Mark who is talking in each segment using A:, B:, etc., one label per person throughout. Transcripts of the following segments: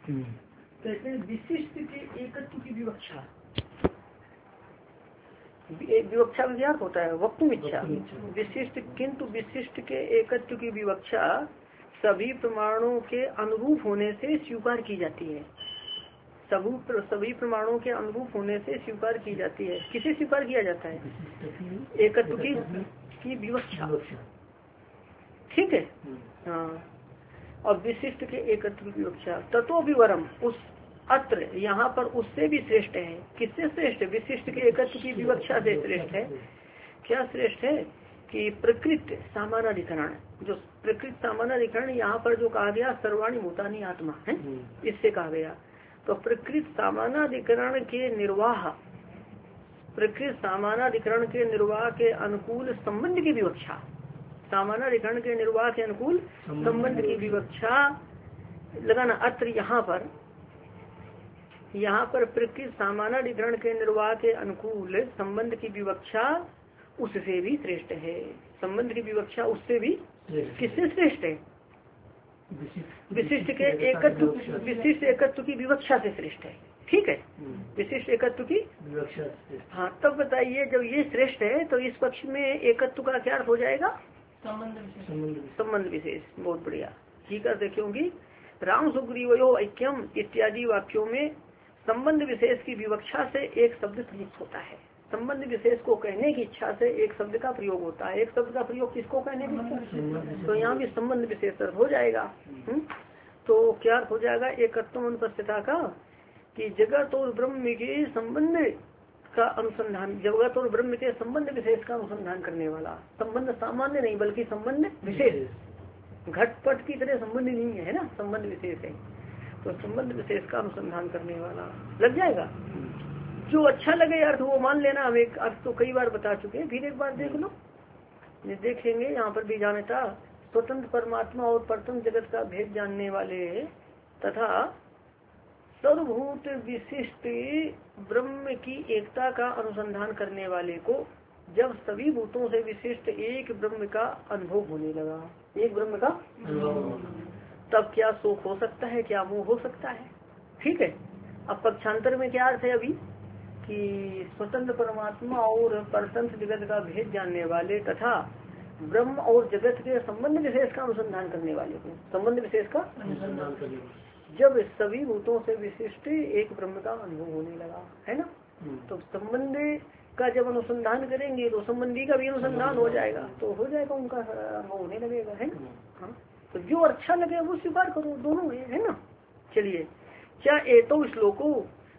A: कहते हैं विशिष्ट के एकत्व की विवक्षा। विवक्षा में क्या होता है? वक्तुम इच्छा। विशिष्ट, किंतु विशिष्ट के एकत्व की विवक्षा सभी प्रमाणों के अनुरूप होने से स्वीकार की जाती है। सभी प्रमाणों के अनुरूप होने से स्वीकार की जाती है। किसे स्वीकार किया जाता है? एकत्व की विवक्षा। ठीक है, हाँ। और विशिष्ट के एकत्व की विवक्षा ततो विवरम, उस अत्र यहाँ पर उससे भी श्रेष्ठ है। किससे श्रेष्ठ? विशिष्ट के एकत्व की विवक्षा से श्रेष्ठ है। क्या श्रेष्ठ है? कि प्रकृत सामानाधिकरण, जो प्रकृत सामानाधिकरण यहाँ पर जो कहा गया सर्वाणी भूतानी आत्मा है, इससे कहा गया। तो प्रकृत सामानाधिकरण के निर्वाह, प्रकृत सामानाधिकरण के निर्वाह के अनुकूल संबंध की विवक्षा, सामानाधिकरण के निर्वाह के अनुकूल संबंध की विवक्षा लगाना। अत्र यहाँ पर प्रकृत सामानाधिकरण के निर्वाह के अनुकूल संबंध की विवक्षा उससे भी श्रेष्ठ है। संबंध की विवक्षा उससे भी किससे श्रेष्ठ है? विशिष्ट के एकत्व, विशिष्ट एकत्व की विवक्षा से श्रेष्ठ है। ठीक है, विशिष्ट एकत्व की विवक्षा। हाँ, तब बताइए जब ये श्रेष्ठ है तो इस पक्ष में एकत्व का क्या अर्थ हो जाएगा? संबंध विशेष। बहुत बढ़िया, ठीक है। क्योंकि राम सुग्रीवयो ऐक्यम इत्यादि वाक्यों में संबंध विशेष की विवक्षा से एक शब्द प्रयुक्त होता है। संबंध विशेष को कहने की इच्छा से एक शब्द का प्रयोग होता है। एक शब्द का प्रयोग किसको कहने की इच्छा? तो यहाँ भी संबंध विशेष हो जाएगा। तो क्या हो जाएगा? एकत्व अनुपस्थिता का, कि जगत और ब्रह्म के संबंध का अनुसंधान, जगत और ब्रह्म के संबंध विशेष का अनुसंधान करने वाला। संबंध सामान्य नहीं बल्कि संबंध विशेष, घटपट की तरह संबंध नहीं है ना, संबंध विशेष है। तो संबंध विशेष का अनुसंधान करने वाला लग जाएगा। जो अच्छा लगे अर्थ वो मान लेना। हम एक अर्थ तो कई बार बता चुके हैं, फिर एक बार देख लो, देखेंगे। यहाँ पर भी जाने था स्वतंत्र परमात्मा और परतंत्र जगत का भेद जानने वाले तथा सर्वभूत विशिष्ट ब्रह्म की एकता का अनुसंधान करने वाले को जब सभी भूतों से विशिष्ट एक ब्रह्म का अनुभव होने लगा, एक ब्रह्म का, तब क्या शोक हो सकता है? क्या मोह हो सकता है? ठीक है। अब पक्षांतर में क्या अर्थ है अभी? कि स्वतंत्र परमात्मा और परतंत्र जगत का भेद जानने वाले तथा ब्रह्म और जगत के संबंध विशेष का अनुसंधान करने वाले को, संबंध विशेष का अनुसंधान करने वाले, जब सभी भूतों से विशिष्ट एक ब्रह्म का अनुभव होने लगा, है ना। तो संबंध का जब अनुसंधान करेंगे तो संबंधी का भी अनुसंधान हो जाएगा, तो हो जाएगा, उनका अनुभव होने लगेगा, है ना। हाँ, तो जो अच्छा लगे वो स्वीकार करो, दोनों है ना। चलिए, क्या एतो श्लोको,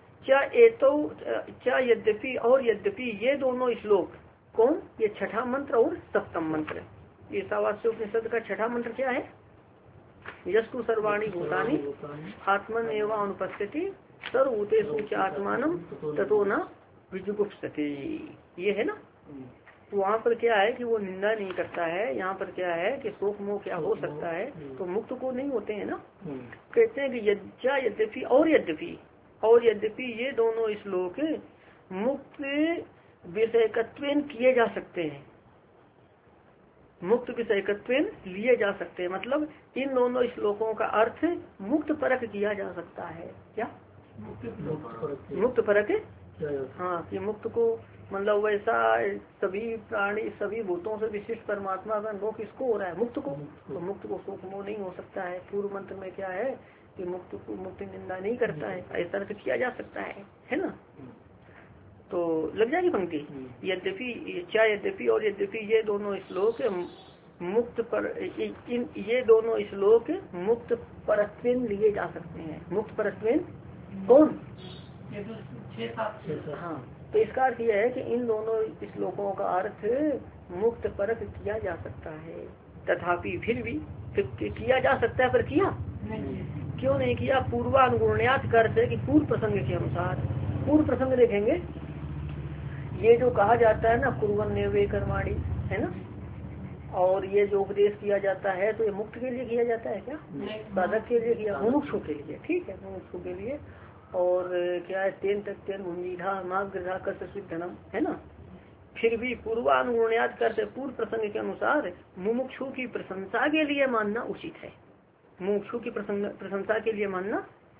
A: क्या यद्यपि और यद्यपि, ये दोनों श्लोक कौन? ये छठा मंत्र और सप्तम मंत्र। ये ईशावास्योपनिषद का छठा मंत्र क्या है? यस्तु सर्वाणि भूतानि आत्मन एवं अनुपस्थिति सर्वभूतेषु च आत्मानं ततो न विजुगुप्सति। ये है ना। तो वहाँ पर क्या है कि वो निंदा नहीं करता है। यहाँ पर क्या है कि शोक मोह क्या हो सकता है, तो मुक्त को नहीं होते हैं ना। कहते हैं कि यद्यपि और यद्यपि ये दोनों श्लोक मुक्त विषयकत्वेन किए जा सकते हैं, मुक्त विषयकत्वेन लिए जा सकते हैं। मतलब इन दोनों श्लोकों का अर्थ मुक्त परक किया जा सकता है। क्या मुक्त परक? हाँ, कि मुक्त को मतलब वैसा सभी प्राणी सभी भूतों से विशिष्ट परमात्मा का अनुभव किसको हो रहा है? मुक्त को। तो मुक्त को शोक मोह नहीं हो सकता है। पूर्व मंत्र में क्या है कि मुक्त को मुक्त निंदा नहीं करता है, ऐसा अर्थ किया जा सकता है ना। तो लग जाएगी पंक्ति। यद्यपि और यद्यपि ये दोनों श्लोक मुक्त पर, ये दोनों श्लोक मुक्त परत्वेन लिए जा सकते हैं। मुक्त परत्वेन कौन? हाँ, तो इसका अर्थ यह है कि इन दोनों श्लोकों का अर्थ मुक्त परक किया जा सकता है। तथापि फिर भी किया जा सकता है, पर किया क्यों नहीं किया? पूर्वानुगुण्यात करते कि पूर्व प्रसंग के अनुसार। पूर्व प्रसंग देखेंगे, ये जो कहा जाता है ना कुर्वन्नेवे कर्माणि, है ना, और ये जो उपदेश किया जाता है तो ये मुक्त के लिए किया जाता है क्या? साधक के लिए किया, मुमुक्षु के लिए। ठीक है, मुमुक्षु के लिए। और क्या है? तेन तक तेन मुंजीधा माग्रधा कर सिद्धनम, है ना। फिर भी पूर्वानुगुण्यात करते पूर्व प्रसंग के अनुसार मुमुक्षु की प्रशंसा के लिए मानना उचित है। मुमुक्षु की प्रशंसा के लिए मानना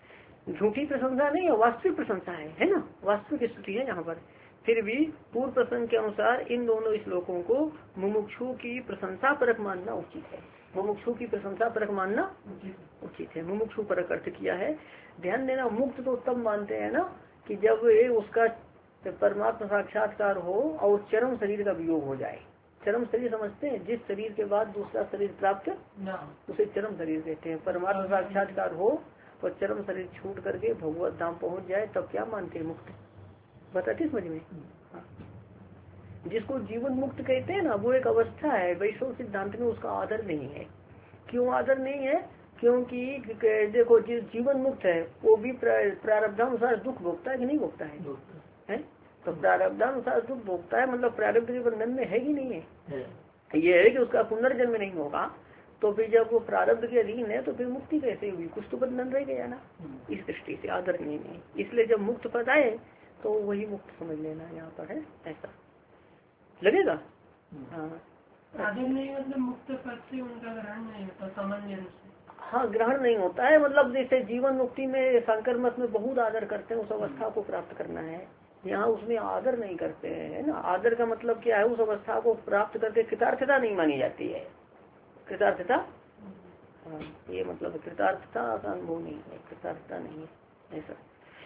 A: झूठी प्रशंसा नहीं है, वास्तविक प्रशंसा है ना, वास्तविक स्तुति है यहाँ पर। फिर भी पूर्व प्रसंग के अनुसार इन दोनों श्लोकों को मुमुक्षु की प्रशंसा परक मानना उचित है। मुमुक्षु की प्रशंसा परक मानना उचित है। मुमुक्षु परक अर्थ किया है, ध्यान देना। मुक्त तो तब मानते हैं ना कि जब उसका परमात्मा साक्षात्कार हो और चरम शरीर का वियोग हो जाए। चरम शरीर समझते हैं, जिस शरीर के बाद दूसरा शरीर प्राप्त उसे चरम शरीर कहते हैं। परमात्मा साक्षात्कार हो और चरम शरीर छूट करके भगवत धाम पहुंच जाए तब क्या मानते हैं, मुक्त। बताते समझ में। हाँ। जिसको जीवन मुक्त कहते हैं ना, वो एक अवस्था है। वैष्णव सिद्धांत में उसका आदर नहीं है। क्यों आदर नहीं है? क्योंकि देखो, जिस जीवन मुक्त है वो भी प्रारब्धानुसार दुख भोगता है कि नहीं भोगता है? तो प्रारब्धानुसार दुख भोगता है, मतलब प्रारब्ध के बंधन में है कि नहीं है? ये है कि उसका पुनर्जन्म नहीं होगा। तो फिर जब वो प्रारब्ध के अधीन है तो फिर मुक्ति कैसे हुई? कुछ तो बंधन रह गया ना। इस दृष्टि से आदर नहीं है। इसलिए जब मुक्त पद आए तो वही मुक्त समझ लेना यहाँ पर है, ऐसा लगेगा। हाँ,
B: आदर नहीं मतलब मुक्त पद से उनका ग्रहण नहीं होता सामान्य रूप से।
A: हाँ, ग्रहण नहीं होता है, मतलब जैसे जीवन मुक्ति में शंकर मत में बहुत आदर करते हैं, उस अवस्था को प्राप्त करना है। यहाँ उसमें आदर नहीं करते हैं ना। आदर का मतलब क्या है? उस अवस्था को प्राप्त करके कृतार्थता नहीं मानी जाती है। कृतार्थता, हाँ, ये मतलब कृतार्थता का अनुभव नहीं है, कृतार्थता नहीं है, ऐसा।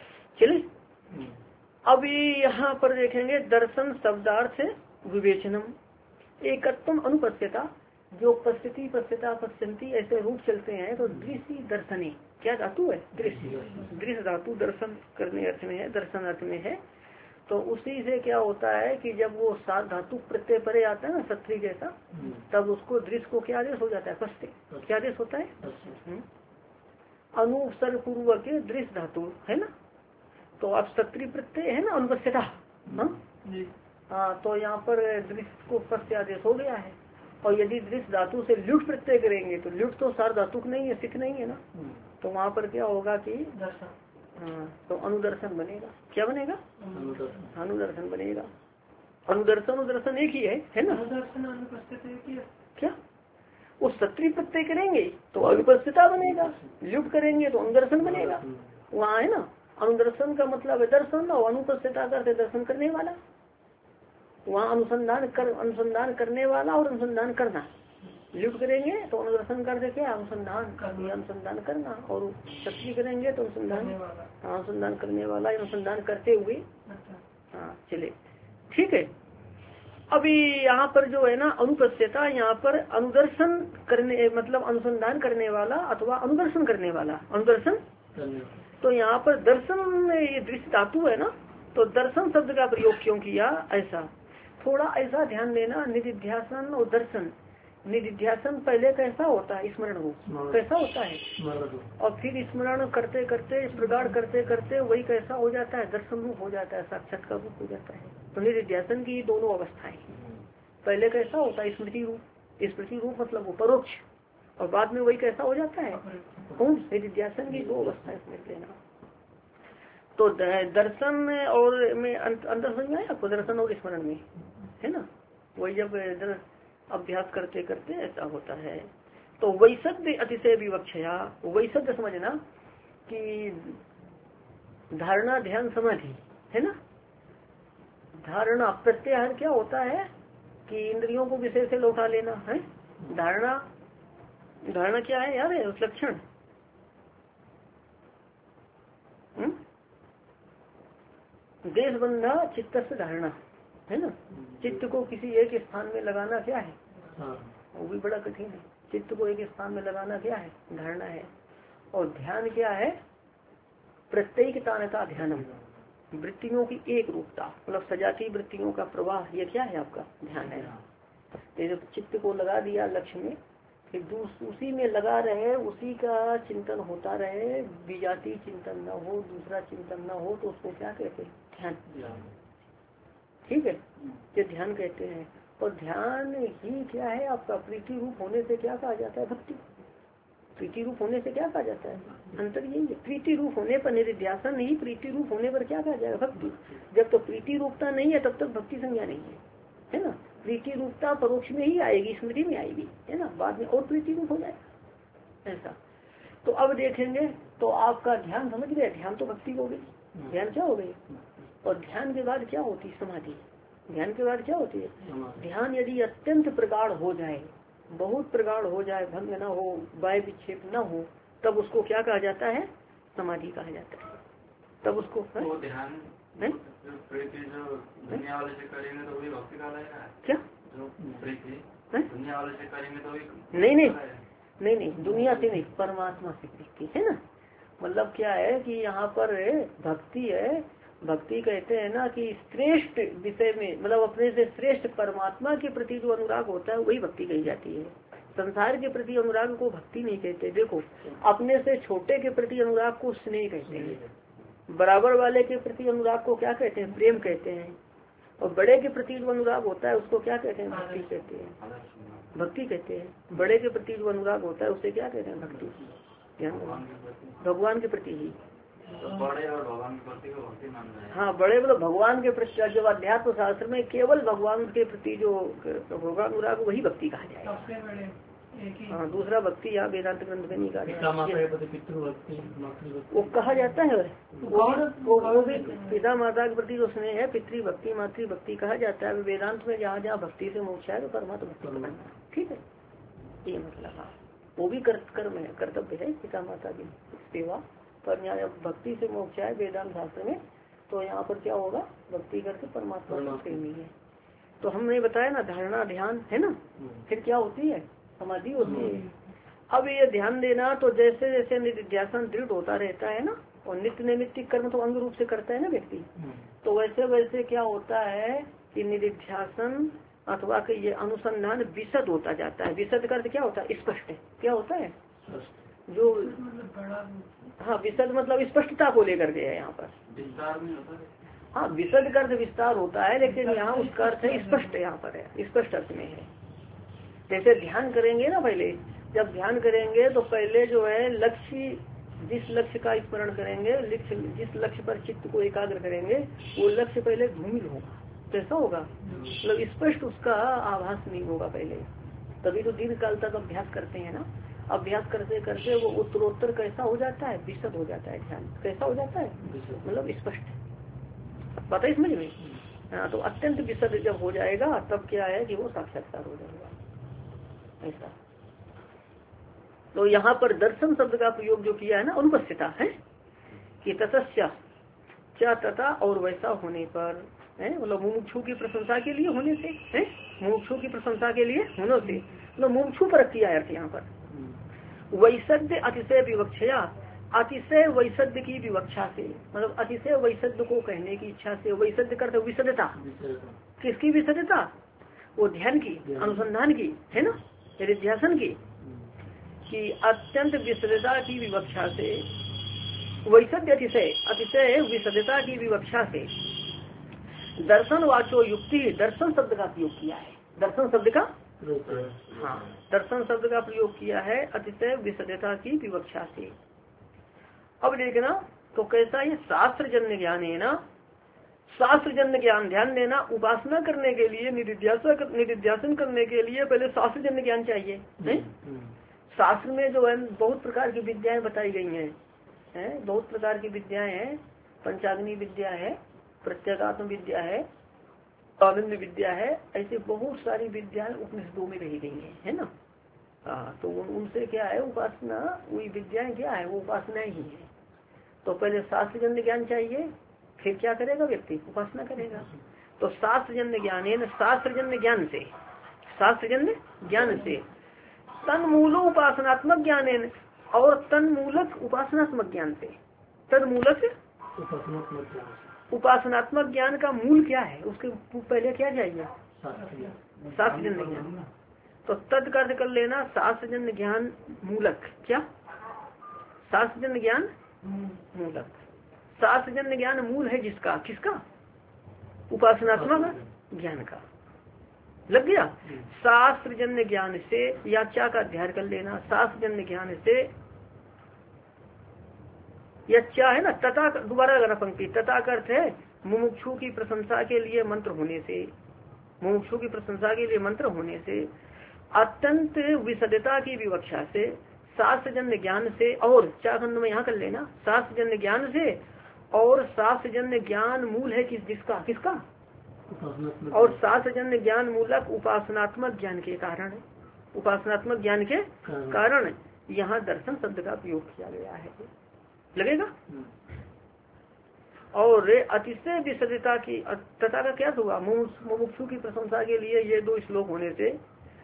A: चलिए अभी यहाँ पर देखेंगे दर्शन शब्दार्थ विवेचनम। एकत्वम अनुपस्थिता, जो पश्यति पश्यता पश्यंती ऐसे रूप चलते हैं तो दृश्य दर्शनी क्या धातु है? दृश्य, दृश्य धातु दर्शन करने अर्थ में है, दर्शन अर्थ में है। तो उसी से क्या होता है कि जब वो सात धातु प्रत्यय परे आता है ना, सत्री जैसा, तब उसको दृश्य को क्या आदेश हो जाता है? पश्य। क्या आदेश होता है? अनुसर पूर्वक दृश्य धातु है ना। तो अब सत्री प्रत्यय है ना, अनुपस्थिता। हाँ, तो यहाँ पर दृश्य को पश्य आदेश हो गया है। और यदि दृश्य धातु से ल्युट प्रत्यय करेंगे तो ल्युट तो सार धातुक नहीं है, सिख नहीं है ना। तो वहाँ पर क्या होगा कि
B: दर्शन,
A: हाँ, तो अनुदर्शन बनेगा। क्या बनेगा? अनुदर्शन बनेगा। अनुदर्शन उदर्शन एक ही है ना।
B: अनुदर्शन अनुपस्थित है
A: क्या? वो सत्री प्रत्यय करेंगे तो अनुपस्थिता बनेगा, ल्युट करेंगे तो अनुदर्शन बनेगा। वहाँ है ना, अनुदर्शन का मतलब है दर्शन और अनुपस्थिता करते दर्शन करने वाला। वहाँ अनुसंधान करने वाला और अनुसंधान करना। ल्युट करेंगे तो अनुदर्शन करते क्या? अनुसंधान करना। और सत्री करेंगे तो अनुसंधान करने वाला, अनुसंधान करते हुए। हाँ, चले ठीक है। अभी यहाँ पर जो है ना अनुपस्थिता, यहाँ पर अनुदर्शन करने मतलब अनुसंधान करने वाला अथवा अनुदर्शन करने वाला, अनुदर्शन। तो यहाँ पर दर्शन ये दृश्य धातु है ना, तो दर्शन शब्द का प्रयोग क्यों किया? ऐसा थोड़ा ऐसा ध्यान देना। निधिध्यासन और दर्शन, निधिध्यासन पहले कैसा होता है? स्मरण हो कैसा होता है, और फिर स्मरण करते करते प्रगाढ़ करते करते वही कैसा हो जाता है? दर्शन रूप हो जाता है, साक्षात्कार रूप हो जाता है। तो निधिध्यासन की दोनों अवस्थाएं, पहले कैसा होता है? स्मृति रूप। स्मृति रूप मतलब वो परोक्ष, और बाद में वही कैसा हो जाता है? कौन? निधिध्यासन की दो अवस्थाएं समझ लेना। तो दर्शन और में अंतर समझ में आया आपको? दर्शन और स्मरण में है ना, वही जब अभ्यास करते करते ऐसा होता है। तो वैसद्य अतिशय विवक्षया, वैसद्य समझना कि धारणा ध्यान समाधि है ना। धारणा प्रत्याहार क्या होता है कि इंद्रियों को विषय से लौटा लेना है। धारणा क्या है यार? है उस लक्षण देश बंधा चित्त से धारणा है ना। चित्त को किसी एक स्थान में लगाना क्या है? वो भी बड़ा कठिन है। चित्त को एक स्थान में लगाना क्या है? धारणा है। और ध्यान क्या है? प्रत्येक तानता ध्यानम, वृत्तियों की एक रूपता, मतलब सजाती वृत्तियों का प्रवाह, ये क्या है? आपका ध्यान है। तो जब चित्त को लगा दिया लक्ष्य में, फिर उसी में लगा रहे, उसी का चिंतन होता रहे, विजाती चिंतन न हो, दूसरा चिंतन न हो, तो उसको क्या कहते हैं? ध्यान। ठीक है, ये ध्यान कहते हैं। और ध्यान ही क्या है आपका? प्रीति रूप होने से क्या कहा जाता है? भक्ति। प्रीति रूप होने से क्या कहा जाता है? अंतर यही है। प्रीति रूप होने पर निधिध्यासन नहीं, प्रीति रूप होने पर क्या कहा जाएगा? भक्ति। जब तो प्रीति रूपता नहीं है तब तक भक्ति संज्ञा नहीं है ना। प्रीति रूपता परोक्ष में ही आएगी, स्मृति में आएगी है ना, बाद में और प्रीति रूप हो जाएगा ऐसा। तो अब देखेंगे तो आपका ध्यान समझ गए, ध्यान तो भक्ति हो गई, ध्यान क्या हो गई, और ध्यान के बाद क्या होती है समाधि। ध्यान के बाद क्या होती है, ध्यान यदि अत्यंत प्रगाढ़ हो जाए, बहुत प्रगाढ़ हो जाए, भंग न हो, वाय विक्षेप न हो, तब उसको क्या कहा जाता है, समाधि कहा जाता है। तब उसको
C: ध्यान दुनिया वाले से करेंगे तो वही भक्ति का लगेगा
A: क्या,
C: दुनिया वाले से करेंगे तो
A: नहीं, दुनिया से नहीं, परमात्मा से प्रीति है ना। मतलब क्या है कि यहाँ पर भक्ति है, भक्ति कहते हैं ना कि श्रेष्ठ विषय में, मतलब अपने से श्रेष्ठ परमात्मा के प्रति जो अनुराग होता है वही भक्ति कही जाती है। संसार के प्रति अनुराग को भक्ति नहीं कहते। देखो, अपने से छोटे के प्रति अनुराग को स्नेह कहते हैं, बराबर वाले के प्रति अनुराग को क्या कहते हैं, प्रेम कहते हैं, और बड़े के प्रति जो अनुराग होता है उसको क्या कहते हैं, भक्ति कहते हैं, भक्ति कहते हैं। बड़े के प्रति जो अनुराग होता है उसे क्या कहते हैं, भक्ति। भगवान के प्रति ही,
C: बड़े और भगवान के प्रति भक्ति मान रहे हैं।
A: हाँ, बड़े मतलब भगवान के प्रति, जब अध्यात्म शास्त्र में केवल भगवान के प्रति जो भगवान अनुराग वही भक्ति कहा जाएगा। हाँ, दूसरा भक्ति यहाँ वेदांत ग्रंथ में नहीं कहा जाता, वो कहा जाता है। वो भी पिता माता के प्रति जो स्नेह है, पितृभक्ति मातृभक्ति कहा जाता है। वेदांत में जहाँ जहाँ भक्ति से मोक्ष है तो परमात्मा भक्ति करना, ठीक है, ये मतलब। हाँ, वो भी कर्म है, कर्तव्य है पिता माता की सेवा, पर यहाँ भक्ति से मोक्ष है वेदांत शास्त्र में, तो यहाँ पर क्या होगा, भक्ति करके परमात्मा प्रेमी है। तो हमने बताया ना, धारणा ध्यान है ना, फिर क्या होती है, समाधि होती है। अब ये ध्यान देना, तो जैसे जैसे निधिध्यासन दृढ़ होता रहता है ना, और नित्य नैमित्तिक कर्म तो अंग रूप से करता है ना व्यक्ति, तो वैसे वैसे क्या होता है कि निधिध्यासन अथवा कि ये अनुसंधान विशद होता जाता है। विशद का अर्थ क्या होता है, स्पष्ट है, क्या होता है जो, हाँ, विशद मतलब स्पष्टता को लेकर के है यहाँ पर,
C: विस्तार में होता है।
A: हाँ, विशद का अर्थ विस्तार होता है, लेकिन यहाँ उसका अर्थ है स्पष्ट, यहाँ पर है स्पष्ट अर्थ में है। जैसे ध्यान करेंगे ना, पहले जब ध्यान करेंगे तो पहले जो है लक्ष्य, जिस लक्ष्य का स्मरण करेंगे, जिस लक्ष्य पर चित्त को एकाग्र करेंगे, वो लक्ष्य पहले धूमिल होगा। कैसा होगा, मतलब स्पष्ट उसका आभास नहीं होगा पहले, तभी तो दीर्घ काल तक अभ्यास करते हैं ना। अभ्यास करते करते वो उत्तरोत्तर कैसा हो जाता है, विशद हो जाता है ध्यान। कैसा हो जाता है, मतलब स्पष्ट, पता है समझ में। हाँ, तो अत्यंत विशद जब हो जाएगा तब क्या है कि वो साक्षात्कार हो जाएगा, ऐसा। तो यहाँ पर दर्शन शब्द का प्रयोग जो किया है ना, अनुपस्थिता है कि ततस्या क्या, तथा और वैसा होने पर है, मतलब मुमुक्षु की प्रशंसा के लिए होने से है, मुमुक्षु की प्रशंसा के लिए होने से, मतलब मुमुक्षु पर किया अर्थ यहाँ पर वैसद्य अतिशय विवक्षया, अतिशय वैसद्य की विवक्षा से, मतलब अतिशय वैसद्य को कहने की इच्छा से। वैसद्य करते विशदता, किसकी विशदता, वो ध्यान की, अनुसंधान की है ना, निधिध्यासन की, कि अत्यंत विशदता की विवक्षा से, वैसद्य अतिशय, अतिशय विशदता की विवक्षा से दर्शन वाचो युक्ति, दर्शन शब्द का प्रयोग किया है। दर्शन शब्द का, हाँ, दर्शन शब्द का प्रयोग किया है अतिशय विशदता की विवक्षा से। अब देखना तो कैसा, ये शास्त्र जन्य ज्ञान है ना, शास्त्र जन्य ज्ञान। ध्यान देना, उपासना करने के लिए, निधिध्यासन करने के लिए पहले शास्त्र जन्य ज्ञान चाहिए। शास्त्र में जो है बहुत प्रकार की विद्याएं बताई गई हैं, बहुत प्रकार की विद्याएं हैं। पंचाग्नि विद्या है, प्रत्यगात्म विद्या है, आनंद विद्या है, ऐसे बहुत सारी विद्याएं उपनिषदों में कही गई है ना। हाँ, तो उनसे क्या है, उपासना, वही विद्याएं क्या है, वो उपासना ही है। तो पहले शास्त्र जन्य ज्ञान चाहिए, फिर क्या करेगा व्यक्ति, उपासना करेगा। तो शास्त्र जन्य ज्ञान है, शास्त्र जन्य ज्ञान से, शास्त्र जन्य ज्ञान से तन्मूलो उपासनात्मक ज्ञान है, और तन्मूलक उपासनात्मक ज्ञान से। तन्मूलक उपासनात्मक ज्ञान का मूल क्या है, उसके पहले क्या चाहिए, शास्त्र जन्य ज्ञान। तो तद का अर्थ कर लेना, शास्त्र जन्य ज्ञान मूलक, क्या, शास्त्र जन्य ज्ञान मूलक। शास्त्र जन्य ज्ञान मूल है जिसका, किसका, उपासनात्मक ज्ञान का। लग गया। शास्त्र जन्य ज्ञान से, या क्या का अध्ययन कर लेना, शास्त्र जन्य ज्ञान से, या क्या है ना, तथा, दोबारा लगाना पंक्ति, तथा का अर्थ है मुमुक्षु की प्रशंसा के लिए मंत्र होने से, मुमुक्षु की प्रशंसा के लिए मंत्र होने से, अत्यंत विशदता की विवक्षा से, शास्त्रजन्य ज्ञान से, और चाखंड में यहाँ कर लेना, शास्त्रजन्य ज्ञान से, और शास्त्रजन्य ज्ञान मूल है किसका किसका, और शास्त्रजन्य ज्ञान मूलक उपासनात्मक ज्ञान के कारण, उपासनात्मक ज्ञान के कारण यहाँ दर्शन शब्द का प्रयोग किया गया है, लगेगा। और अतिशय विसर्जता की तथा का क्या हुआ, मुमुक्षु की प्रशंसा के लिए ये 2 श्लोक होने से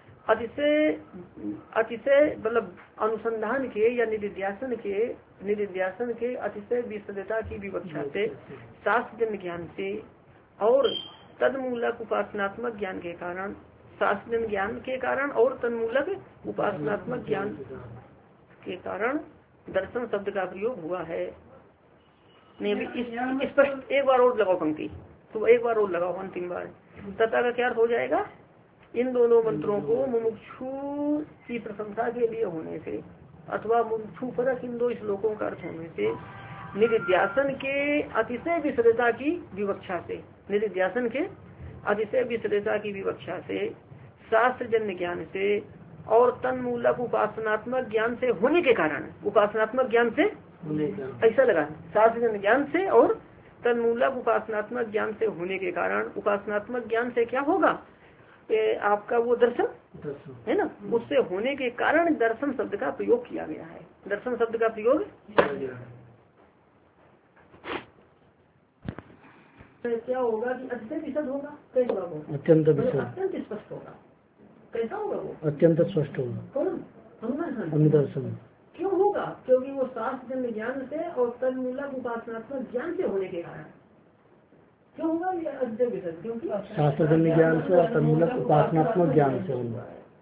A: अतिशय मतलब अनुसंधान के या निधिध्यासन के अतिशय विसर्जता की विवक्षा से, शास्त्रजन्य ज्ञान से और तन्मूलक उपासनात्मक ज्ञान के कारण, शास्त्रजन्य ज्ञान के कारण और तन्मूलक उपासनात्मक ज्ञान के कारण दर्शन शब्द का प्रयोग हुआ है। नहीं स्पष्ट एक बार और लगाओ पंक्ति, तो एक बार और लगाओ अंतिम बार। तथा का क्या अर्थ हो जाएगा, इन दोनों मंत्रों को मुमुक्षु की प्रशंसा के लिए होने से अथवा मुमुक्षु परक इन 2 श्लोकों का अर्थ होने से, निधिध्यासन के अतिशय विसर्जता की विवक्षा से, निधिध्यासन के अतिशय विसर्जता की विवक्षा से, शास्त्रजन्य ज्ञान से और तन्मूलक उपासनात्मक ज्ञान से होने के कारण, उपासनात्मक ज्ञान से ऐसा लगा, शास्त्रजन्य ज्ञान से और तन्मूलक उपासनात्मक ज्ञान से होने के कारण, उपासनात्मक ज्ञान से क्या होगा, आपका वो दर्शन है ना, उससे होने के कारण दर्शन शब्द का प्रयोग किया गया है। दर्शन शब्द का प्रयोग क्या होगा कि अत्यंत विशद होगा, कैसा होगा, अत्यंत विशद, अत्यंत स्पष्ट होगा। कैसा होगा वो, अत्यंत स्पष्ट होगा। कौन, अनुदर्शन। क्यों होगा, क्योंकि वो शास्त्रजन्य ज्ञान से और तन्मूलक उपासनात्मक ज्ञान से होने के कारण। क्यों होगा ये अत्यंत विशद, क्योंकि शास्त्रजन्य ज्ञान से और तन्मूलक उपासनात्मक ज्ञान से होगा।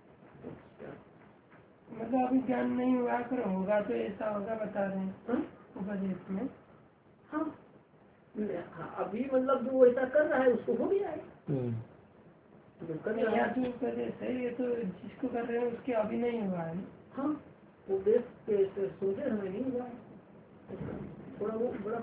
B: मतलब अभी ज्ञान नहीं हुआ, फिर होगा तो ऐसा होगा बता रहे हैं उपदेश में।
A: हाँ अभी मतलब जो ऐसा कर रहा है उसको हो भी जाएगा,
B: या तो उपदेश है, ये तो जिसको कर रहे हैं उसके अभी नहीं हुआ है।
A: हाँ उपदेश सोचे हमें नहीं हुआ है, थोड़ा वो बड़ा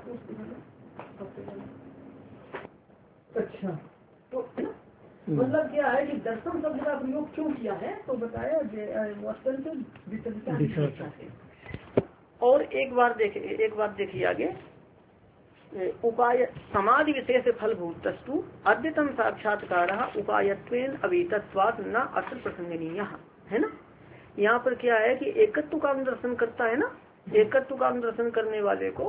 A: अच्छा। तो मतलब क्या है कि दर्शन शब्द का प्रयोग क्यों किया है, तो बताया अत्यंत विसर्जता से। और एक बार देखिए आगे, उपाय समाधि विशेष फलभूतस्तु अद्यतन साक्षात्कार उपायत्वेन अवीतत्वात् न अत्र प्रसंगनीय है ना। यहाँ पर क्या है कि एकत्व का अनुदर्शन करता है ना, एकत्व का अनुदर्शन करने वाले को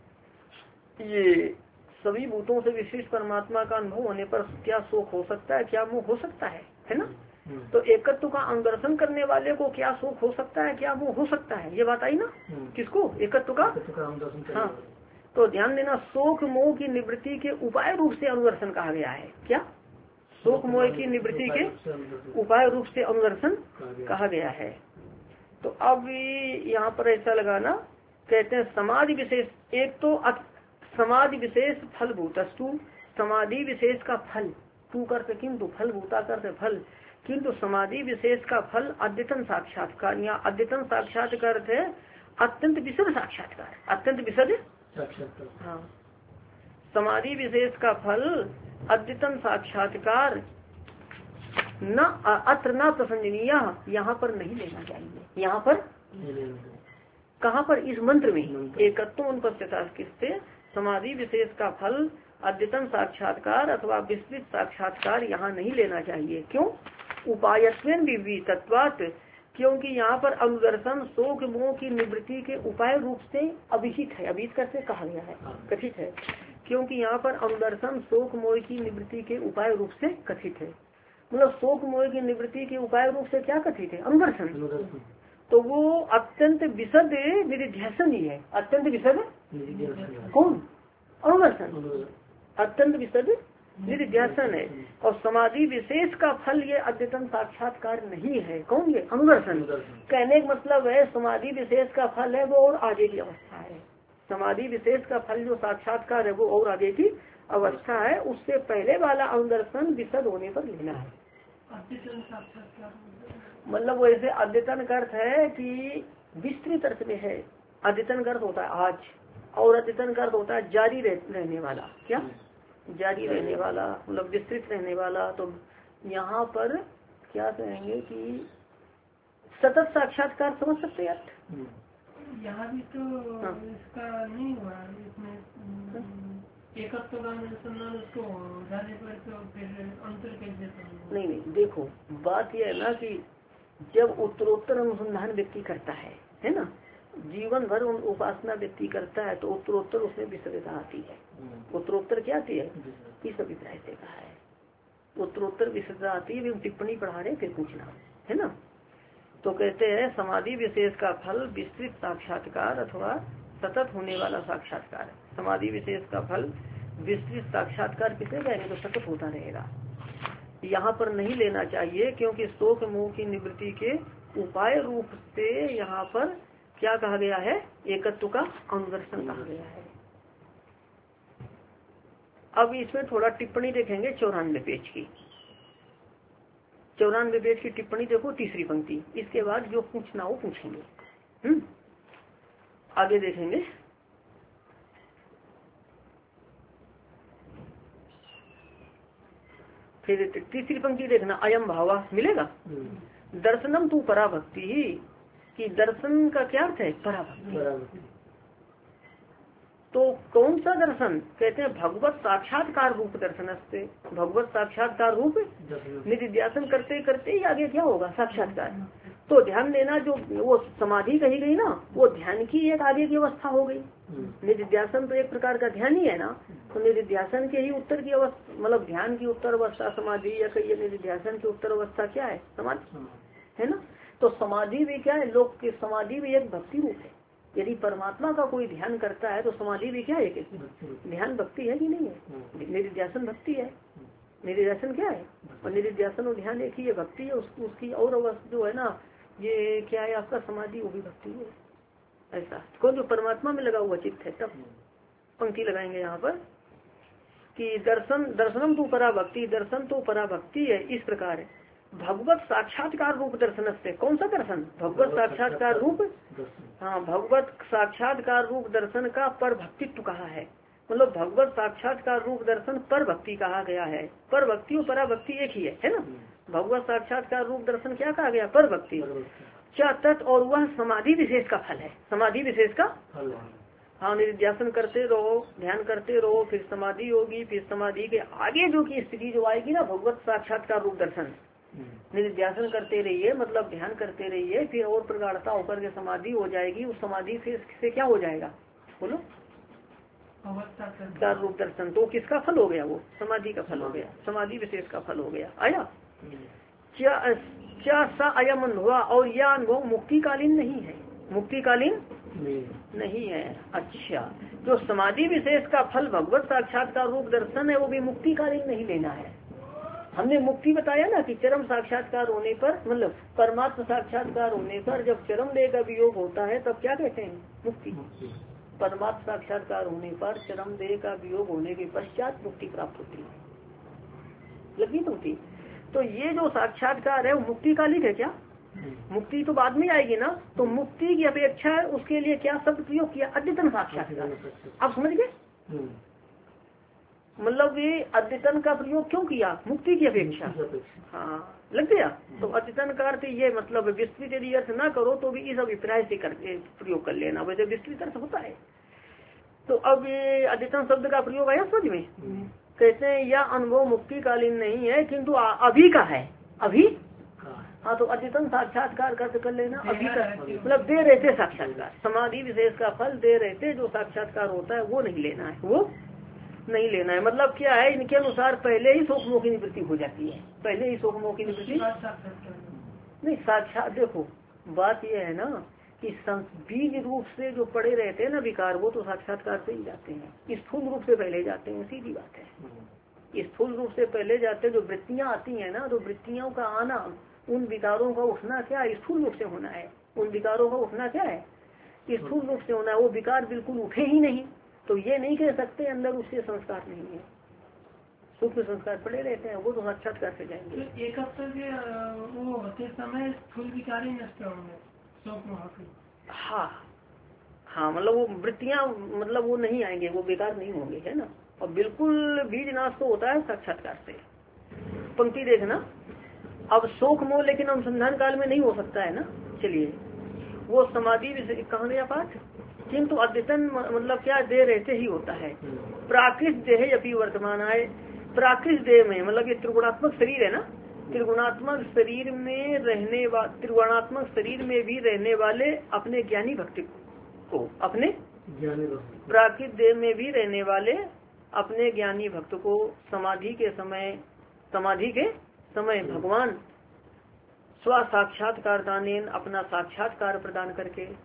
A: ये सभी भूतों से विशिष्ट परमात्मा का अनुभव होने पर क्या शोक हो सकता है, क्या मोह हो सकता है ना। तो एकत्व का अनुदर्शन करने वाले को क्या शोक हो सकता है, क्या मोह हो सकता है, ये बात आई ना। किसको, एकत्व का। हाँ तो ध्यान देना, शोक मोह की निवृत्ति के उपाय रूप से अनुदर्शन कहा गया है। क्या, शोक मोह की निवृत्ति के उपाय रूप से अनुदर्शन कहा गया है। तो अब यहाँ पर ऐसा लगाना, कहते हैं समाधि विशेष, एक तो समाधि विशेष फलभूतस्तु, समाधि विशेष का फल, तू करते किंतु फलभूता करते फल, किंतु समाधि विशेष का फल अद्यतन साक्षात्कार, या अद्यतन साक्षात्कार है अत्यंत विशद साक्षात्कार, अत्यंत विशद। हाँ समाधि विशेष का फल अद्यतन साक्षात्कार न अत्र न प्रसंजनीय, यहाँ पर नहीं लेना चाहिए। यहाँ पर कहाँ पर, इस मंत्र में एकत्व अनुपस्थिता किससे, समाधि विशेष का फल अद्यतन साक्षात्कार अथवा विस्तृत साक्षात्कार यहाँ नहीं लेना चाहिए। क्यों, उपायत्वेन विविधत्वात्, क्योंकि यहाँ पर अनुदर्शन शोक मोह की निवृत्ति के उपाय रूप से अभिहित है, अभिहित करके कहा गया है, कथित है। क्योंकि यहाँ पर अनुदर्शन शोक मोह की निवृत्ति के उपाय रूप से कथित है, मतलब शोक मोह की निवृत्ति के उपाय रूप से क्या कथित है, अनुदर्शन। तो वो अत्यंत विशद निधिध्यासन ही है, अत्यंत विशद कौन, अनुदर्शन, अत्यंत विशद निधिध्यासन है। और समाधि विशेष का फल ये अद्यतन साक्षात्कार नहीं है, कौन, ये अनुदर्शन। कहने का मतलब है समाधि विशेष का फल है वो और आगे की अवस्था है, समाधि विशेष का फल जो साक्षात्कार है वो और आगे की अवस्था है, उससे पहले वाला अनुदर्शन विशद होने पर लेना है। मतलब वैसे अद्यतन का अर्थ है कि विस्तृत अर्थ में है, अद्यतन का अर्थ होता है आज, और अद्यतन का अर्थ होता है जारी रहने वाला। क्या, जारी रहने वाला, मतलब विस्तृत रहने वाला। तो यहाँ पर क्या कहेंगे कि सतत साक्षात्कार समझ सकते हैं अर्थ,
B: यहाँ भी तो इसका नहीं हुआ, इसमें एकत्व का अनुसंधान उसको जाने पर तो फिर अंतर कैसे?
A: नहीं, देखो बात यह है ना कि जब उत्तरोत्तर अनुसंधान व्यक्ति करता है ना, जीवन भर उपासना व्यक्ति करता है तो उत्तरोत्तर उसमें विषयता आती है। उत्तरोत्तर क्या आती है, इस अभिप्राय से कहा है। उत्तरोत्तर विषयता आती है, टिप्पणी पढ़ा रहे फिर पूछना है ना। तो कहते हैं समाधि विशेष का फल विस्तृत साक्षात्कार अथवा सतत होने वाला साक्षात्कार। समाधि विशेष का फल विस्तृत साक्षात्कार किसे कहेंगे, तो सतत होता रहेगा। यहाँ पर नहीं लेना चाहिए, क्योंकि शोक मोह की निवृत्ति के उपाय रूप से यहाँ पर क्या कहा गया है, एकत्व का अनुदर्शन कहा गया है। अब इसमें थोड़ा टिप्पणी देखेंगे 94 पेज की। 94 पेज की टिप्पणी देखो, तीसरी पंक्ति। इसके बाद जो पूछना हो पूछेंगे। आगे देखेंगे। फिर तीसरी पंक्ति देखना, अयम भावा मिलेगा। दर्शनम तू पराभक्ति ही, कि दर्शन का क्या अर्थ है, पराभक्ति। तो कौन सा दर्शन, कहते हैं भगवत साक्षात्कार रूप दर्शन से। भगवत साक्षात्कार रूप निधिध्यासन करते करते ही आगे क्या होगा, साक्षात्कार। तो ध्यान देना, जो वो समाधि कही गई ना, वो ध्यान की एक आगे की अवस्था हो गई। निधिध्यासन तो एक प्रकार का ध्यान ही है ना, तो निधिध्यासन के ही उत्तर की अवस्था, मतलब ध्यान की उत्तर अवस्था समाधि, या कहिए निधिध्यासन की उत्तर अवस्था क्या है, समाधि है ना। तो समाधि भी क्या है, लोक की समाधि भी एक भक्ति रूप है। यदि परमात्मा का कोई ध्यान करता है तो समाधि भी क्या है, ध्यान भक्ति है कि नहीं है। निधिध्यासन भक्ति है, निधिध्यासन क्या है, और निधिध्यासन और ध्यान एक ही है, भक्ति है। उसकी और अवस्था जो है ना, ये क्या है आपका, समाधि, वो भी भक्ति है। ऐसा कौन, जो परमात्मा में लगा हुआ चित्त है, तब पंक्ति लगाएंगे यहाँ पर कि दर्शनम तो पराभक्ति, दर्शन तो पराभक्ति है। इस प्रकार है भगवत साक्षात्कार रूप दर्शन से। कौन सा दर्शन, भगवत साक्षात्कार रूप, हाँ, भगवत साक्षात्कार रूप दर्शन का पर भक्तित्व कहा है। मतलब भगवत साक्षात्कार रूप दर्शन पर भक्ति कहा गया है। पर भक्ति और पराभक्ति एक ही है ना। भगवत साक्षात्कार रूप दर्शन क्या कहा गया, पर भक्ति। क्या तत्, और वह समाधि विशेष का फल है। समाधि विशेष का, हाँ, निधिध्यासन करते रहो, ध्यान करते रहो, फिर समाधि होगी, फिर समाधि के आगे जो की स्थिति जो आएगी ना, भगवत साक्षात्कार रूप दर्शन। निधिध्यासन करते रहिए, मतलब ध्यान करते रहिए, फिर और प्रगाढ़ता होकर के समाधि हो जाएगी। उस समाधि से क्या हो जाएगा, बोलो, साक्षात्कार रूप दर्शन। तो किसका फल हो गया, वो समाधि का फल हो गया, समाधि विशेष का फल हो गया। आया क्या सा अयम अनुभव, और यह अनुभव मुक्तिकालीन नहीं है, मुक्तिकालीन नहीं है। अच्छा, जो समाधि विशेष का फल भगवत साक्षात्कार रूप दर्शन है, वो भी मुक्तिकालीन नहीं लेना है। हमने मुक्ति बताया ना कि चरम साक्षात्कार होने पर, मतलब परमात्मा साक्षात्कार होने पर जब चरम देह का वियोग होता है तब क्या कहते हैं, मुक्ति। परमात्मा साक्षात्कार होने पर चरम देह का वियोग होने के पश्चात मुक्ति प्राप्त होती है। लगी मुक्ति। तो ये जो साक्षात्कार है वो मुक्तिकालिक है क्या, मुक्ति तो बाद में आएगी ना। तो मुक्ति की अपेक्षा उसके लिए क्या शब्द प्रयोग किया, अद्यतन साक्षात्कार। आप समझ गए, मतलब ये अद्यतन का प्रयोग क्यों किया, मुक्ति की अपेक्षा। हाँ, लग गया। तो अद्यतन का अर्थ ये, मतलब विस्तृत यदि अर्थ ना करो तो भी इस अभिप्राय से करके प्रयोग कर लेना, वैसे विस्तृत अर्थ होता है। तो अब ये अद्यतन शब्द का प्रयोग आया समझ में। कहते हैं यह अनुभव मुक्तिकालीन नहीं है, किंतु अभी का है, अभी। हाँ, तो अद्यतन साक्षात्कार कर लेना, अभी का, मतलब दे रहते साक्षात्कार। समाधि विशेष का फल दे रहते जो साक्षात्कार होता है वो नहीं लेना है, वो नहीं लेना है। मतलब क्या है, इनके अनुसार पहले ही शोक मोह की निवृत्ति हो जाती है, पहले ही शोक मोह की निवृत्ति नहीं। साक्षात देखो, बात यह है ना कि बीज रूप से जो पड़े रहते हैं ना विकार, वो तो साक्षात्कार से ही जाते हैं, स्थूल रूप से पहले जाते हैं, सीधी बात है। स्थूल रूप से पहले जाते हैं, जो वृत्तियां आती है ना, तो वृत्तियों का आना, उन विकारों का उठना क्या स्थूल रूप से होना है। उन विकारों का उठना क्या है, स्थूल रूप से होना है। वो विकार बिल्कुल उठे ही नहीं तो ये नहीं कह सकते अंदर उससे संस्कार नहीं है, सूक्ष्म संस्कार पड़े रहते हैं, वो तो साक्षात्कार से जाएंगे।
B: तो एक हफ्ते के वो होते समय स्थूल विकार ही नष्ट होंगे।
A: हाँ हाँ, मतलब वो वृत्तियां, मतलब वो नहीं आएंगे, वो बेकार नहीं होंगे, है ना। और बिल्कुल बीज नाश तो होता है साक्षात्कार से। पंक्ति देखना, अब शोक मोह लेकिन अनुसंधान काल में नहीं हो सकता है ना। चलिए, वो समाधि कहाँ गया पाठ, किंतु अद्यतन मतलब क्या देह रहते ही होता है। प्राकृत देह अपनी वर्तमान आए, प्राकृत देह में मतलब ये त्रिगुणात्मक शरीर है ना, त्रिगुणात्मक शरीर में रहने त्रिगुणात्मक शरीर में भी रहने वाले अपने ज्ञानी भक्त को, अपने प्राकृत देह में भी रहने वाले अपने ज्ञानी भक्त को समाधि के समय भगवान स्व साक्षात्कार दानेन अपना साक्षात्कार प्रदान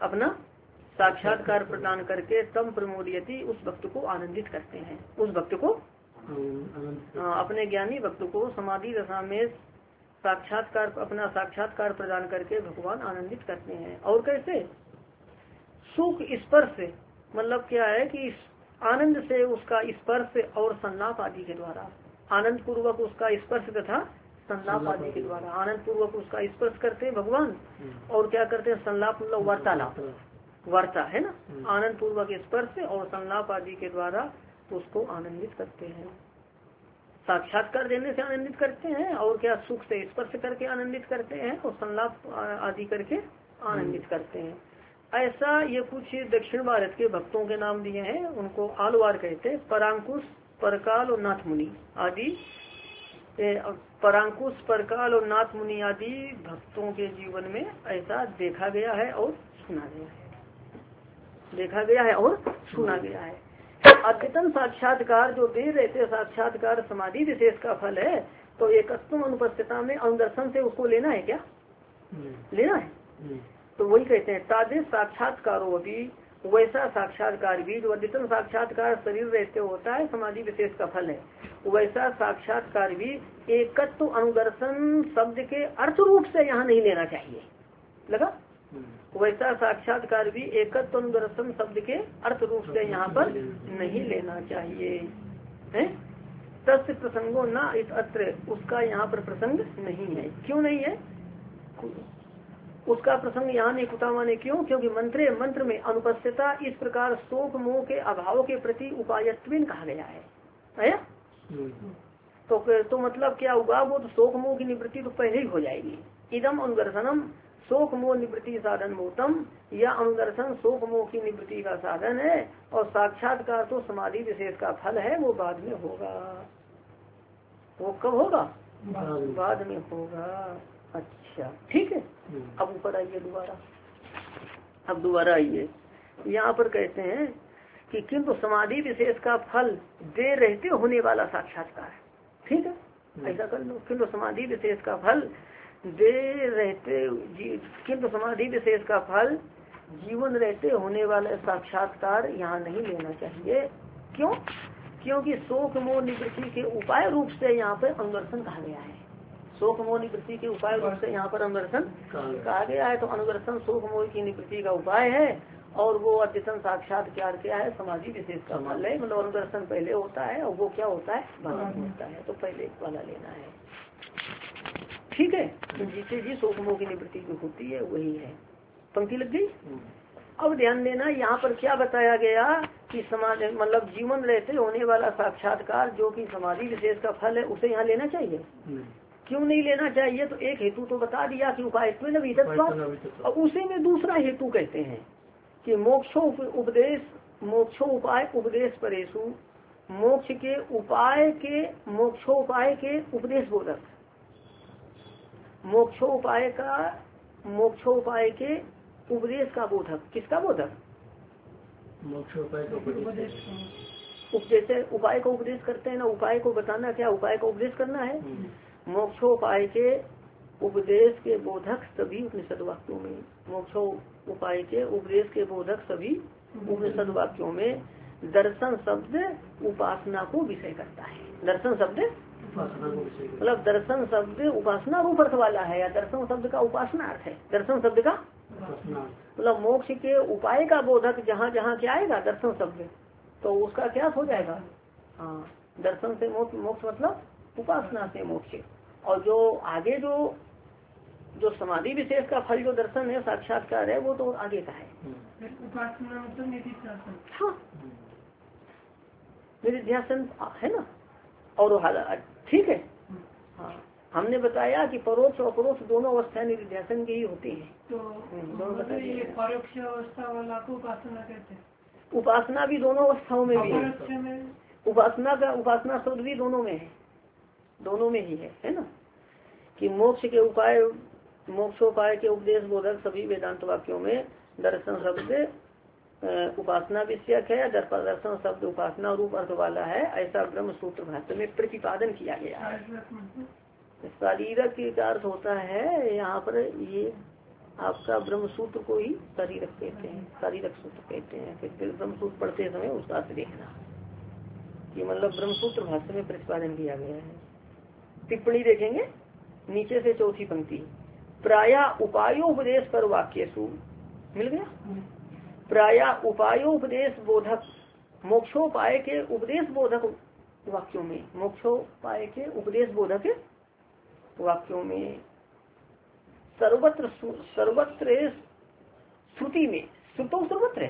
A: करके तम प्रमोदयति उस भक्त को आनंदित करते हैं। उस भक्त को अपने ज्ञानी भक्त को समाधि दशा में अपना साक्षात्कार प्रदान करके भगवान आनंदित करते हैं। और कैसे, सुख स्पर्श मतलब क्या है कि आनंद से उसका स्पर्श और संलाप आदि के द्वारा, आनंद पूर्वक उसका स्पर्श तथा संलाप आदि के द्वारा, आनंद पूर्वक उसका स्पर्श करते हैं भगवान, और क्या करते हैं, संलाप मतलब वार्तालाप, वार्ता है ना, आनंद पूर्वक स्पर्श और संलाप आदि के द्वारा उसको आनंदित करते हैं। साक्षात्कार देने से आनंदित करते हैं, और क्या सुख से स्पर्श करके आनंदित करते हैं, और संलाप आदि करके आनंदित करते हैं। ऐसा ये कुछ दक्षिण भारत के भक्तों के नाम दिए हैं, उनको आलवार कहते हैं। परांकुश, परकाल और नाथ मुनि आदि, परांकुश, परकाल और नाथ मुनि आदि भक्तों के जीवन में ऐसा देखा गया है और सुना गया है, देखा गया है और सुना गया है। अद्यतन साक्षात्कार जो दे रहते साक्षात्कार समाधि विशेष का फल है, तो एकत्व अनुपस्थिता में अनुदर्शन से उसको लेना है, क्या लेना है? तो वही कहते हैं तादृश साक्षात्कारो भी, वैसा साक्षात्कार भी जो अद्यतन साक्षात्कार शरीर रहते होता है समाधि विशेष का फल है, वैसा साक्षात्कार भी एकत्व अनुदर्शन शब्द के अर्थ रूप से यहाँ नहीं लेना चाहिए। लगा? वैसा साक्षात्कार भी एकत्व अनुदर्शन शब्द के अर्थ रूप से यहाँ पर नहीं लेना चाहिए है। तस्य प्रसंगो ना इस अत्र, उसका यहाँ पर प्रसंग नहीं है। क्यों नहीं है उसका प्रसंग यहाँ नहीं? कुता माने क्यों? क्योंकि मंत्र में अनुपस्थिता इस प्रकार शोक मोह के अभाव के प्रति उपायत्वेन कहा गया है। तो मतलब क्या हुआ, वो तो शोक मोह की निवृत्ति तो पहले ही हो जाएगी। इदम अनुदर्शनम शोक मोह निवृत्ति साधन मोतम, या अनुदर्शन शोक मोह की निवृत्ति का साधन है, और साक्षात्कार तो समाधि विशेष का फल है, वो बाद में होगा। वो कब होगा? बाद में होगा। अच्छा ठीक है, अब ऊपर आइए दोबारा। अब दोबारा आइए, यहाँ पर कहते हैं कि किंतु समाधि विशेष का फल दे रहते होने वाला साक्षात्कार, ठीक है ऐसा कर लो। किंतु समाधि विशेष का फल दे रहते, किंतु समाधि विशेष का फल जीवन रहते होने वाला साक्षात्कार यहाँ नहीं लेना चाहिए। क्यों? क्योंकि शोक मोह निवृत्ति के उपाय रूप से यहाँ पर अनुदर्शन कहा गया है। शोक मोह निवृत्ति के उपाय रूप से यहाँ पर अनुदर्शन कहा गया है। तो अनुदर्शन शोक मोह की निवृत्ति का उपाय है, और वो अद्यतन साक्षात्कार क्या है? समाधि विशेष का फल है। मतलब अनुदर्शन पहले होता है, और वो क्या होता है? बाद में होता है। तो पहले वाला लेना है, ठीक है। तो जिसे जी शोक मोह की निवृत्ति जो होती है वही है। पंक्ति लग गई? अब ध्यान देना, यहाँ पर क्या बताया गया कि समाधि मतलब जीवन रहते होने वाला साक्षात्कार जो कि समाधि विशेष का फल है, उसे यहाँ लेना चाहिए। क्यों नहीं लेना चाहिए? तो एक हेतु तो बता दिया कि उपाय, और उसी में दूसरा हेतु कहते हैं कि मोक्षो उपाय उपदेश परेशु, मोक्षोपाय के उपदेश बोधक, मोक्षोपाय के उपदेश का बोधक। किसका बोधक?
B: मोक्षोपाय का उपदेश।
A: उपदेश उपाय का उपदेश करते हैं ना, उपाय को बताना, क्या उपाय का उपदेश करना है। मोक्षोपाय के उपदेश के बोधक सभी उपनिषद वाक्यों में, मोक्षोपाय के उपदेश के बोधक सभी उपनिषद वाक्यों में दर्शन शब्द उपासना को विषय करता है। दर्शन शब्द मतलब दर्शन शब्द उपासना रूप अर्थ वाला है, या दर्शन शब्द का उपासना अर्थ है। दर्शन शब्द का मतलब मोक्ष के उपाय का बोधक जहाँ जहाँ क्या आएगा दर्शन शब्द, तो उसका क्या हो जाएगा? हाँ, दर्शन से मोक्ष मतलब उपासना से मोक्ष। और जो आगे जो समाधि विशेष का फल जो दर्शन है, साक्षात्कार है, वो तो आगे का है।
B: उपासना मतलब निधिध्यासन।
A: हाँ, निधिध्यासन है ना। और ठीक है, हाँ हमने बताया कि परोक्ष और अपरोक्ष दोनों अवस्थाएं निधिध्यासन की ही होती है।
B: तो ये परोक्ष अवस्था वाला को उपासना कहते हैं।
A: उपासना भी दोनों अवस्थाओं में भी है। उपासना शब्द भी दोनों में है, दोनों में ही है ना। कि मोक्ष के उपाय, मोक्षोपाय के उपदेश बोधक सभी वेदांत वाक्यों में दर्शन शब्द उपासना विषयक है, दर्शन शब्द उपासना रूप अर्थ वाला है, ऐसा ब्रह्म सूत्र भाष्य में प्रतिपादन किया गया है। शारीरक का अर्थ होता है यहाँ पर ये आपका ब्रह्म सूत्र को ही शारीरक कहते हैं, शारीरक सूत्र कहते हैं। फिर ब्रह्म सूत्र पढ़ते समय उसका अर्थ देखना कि मतलब ब्रह्म सूत्र भाष्य में प्रतिपादन किया गया है। टिप्पणी देखेंगे नीचे से चौथी पंक्ति, प्राय उपायोपदेश पर वाक्यसु मिल गया। प्राय उपायोपदेश बोधक, मोक्षोपाय के उपदेश बोधक वाक्यों में, मोक्षोपाय के उपदेश बोधक वाक्यों में सर्वत्र श्रुति में, श्रुतो सर्वत्र,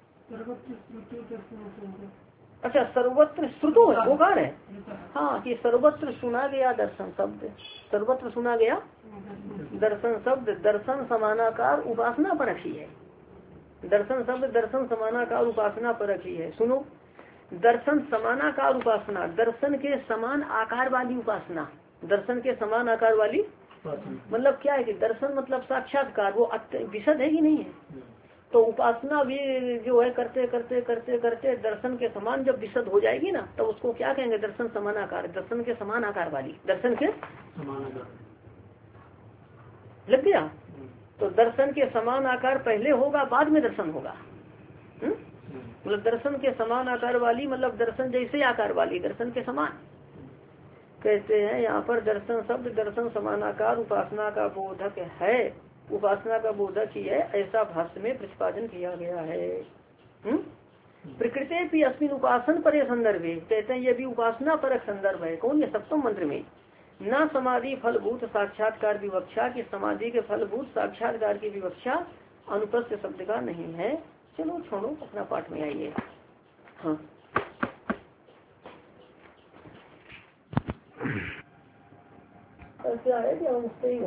A: अच्छा सर्वत्र श्रुतो वो कार है। हाँ कि सर्वत्र सुना गया दर्शन शब्द, सर्वत्र सुना गया दर्शन शब्द, दर्शन समानाकार उपासना पर रखी है। दर्शन शब्द दर्शन समानाकार उपासना पर रखी है। सुनो, दर्शन समानाकार उपासना, दर्शन के समान आकार वाली उपासना, दर्शन के समान आकार वाली मतलब क्या है कि दर्शन मतलब साक्षात्कार, वो विशद है कि नहीं है। तो उपासना भी जो है करते करते करते करते दर्शन के समान जब विशद हो जाएगी ना, तो उसको क्या कहेंगे, दर्शन समानाकार, दर्शन के समान आकार वाली, दर्शन के समान आकार लग गया। तो दर्शन के समान आकार पहले होगा, बाद में दर्शन होगा। मतलब दर्शन के समान आकार वाली मतलब दर्शन जैसे आकार वाली, दर्शन के समान कहते हैं। यहाँ पर दर्शन शब्द दर्शन समानाकार उपासना का बोधक है, उपासना का बोधक ही है, ऐसा भाष्य में प्रतिपादन किया गया है। प्रकृति भी अस्मिन उपासन पर संदर्भे, कहते हैं ये भी उपासना परक संदर्भ है। कौन, ये सप्तम मंत्र में, न समाधि फलभूत साक्षात्कार विवक्षा, की समाधि के फलभूत साक्षात्कार की विवक्षा अनुपस्थ शब्द का नहीं है। चलो छोड़ो, अपना पाठ में आइए। हाँ क्या है कि हम